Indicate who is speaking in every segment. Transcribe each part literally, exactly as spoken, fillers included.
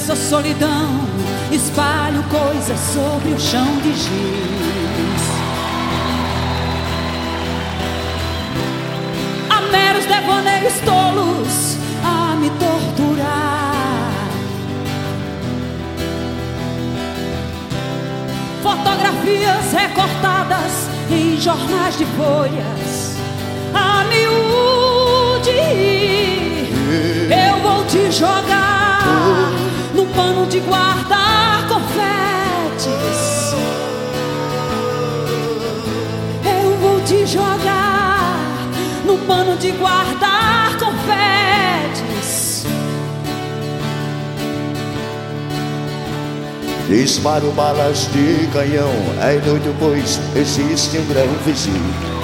Speaker 1: Nessa solidão espalho coisas sobre o chão de giz. Há meros devaneios tolos a me torturar. Fotografias recortadas em jornais de folhas a miúde. Eu vou te jogar no pano de guardar confetes. Eu vou te jogar no pano de guardar confetes.
Speaker 2: Disparo balas de canhão, é doido pois existe um grão vizinho.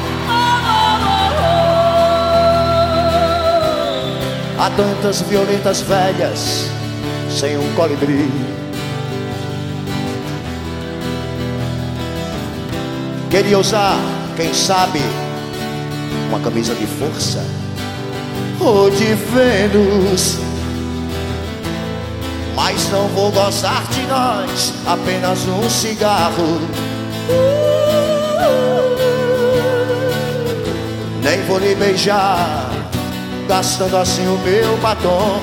Speaker 2: Há tantas violetas velhas sem um colibri. Queria usar, quem sabe, uma camisa de força ou de Vênus, mas não vou gozar de nós, apenas um cigarro. Nem vou lhe beijar, gastando assim o meu batom.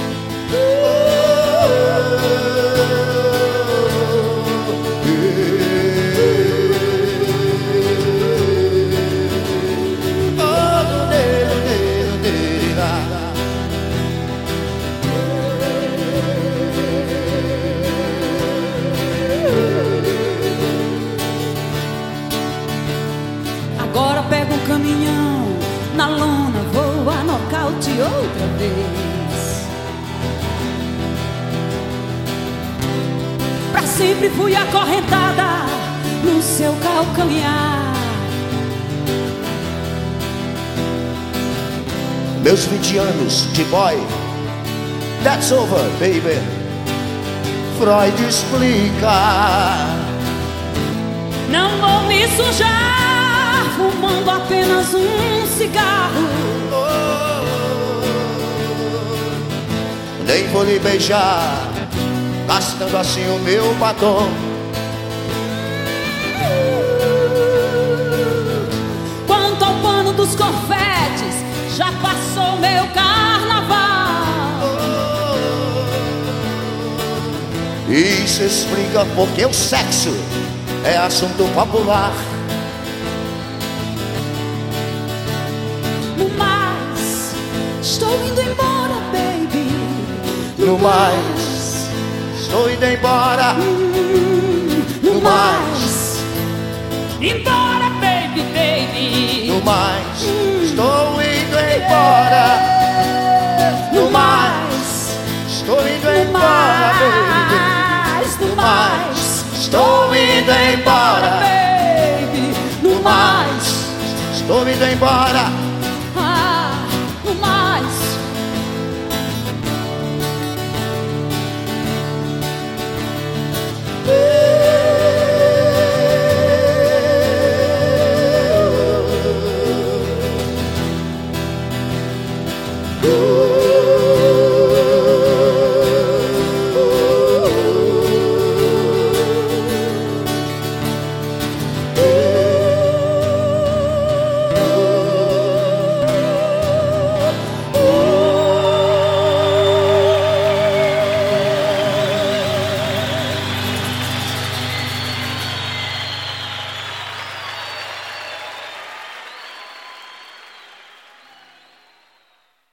Speaker 1: Agora pego um caminhão, na lona vou a nocaute outra vez. Pra sempre fui acorrentada no seu calcanhar.
Speaker 2: Meus vinte anos de boy, that's over, baby. Freud explica.
Speaker 1: Não vou me sujar fumando apenas um cigarro.
Speaker 2: Nem vou lhe beijar, gastando assim o meu batom.
Speaker 1: Quanto ao pano dos confetes, já passou meu carnaval.
Speaker 2: Isso explica porque o sexo é assunto popular.
Speaker 1: No mais, estou indo embora, baby.
Speaker 2: No mais, estou indo embora.
Speaker 1: No mais, embora, baby, baby.
Speaker 2: No mais, estou indo embora. No mais, estou indo embora, baby.
Speaker 1: No mais,
Speaker 2: Estou indo embora,
Speaker 1: baby. No mais,
Speaker 2: estou indo embora.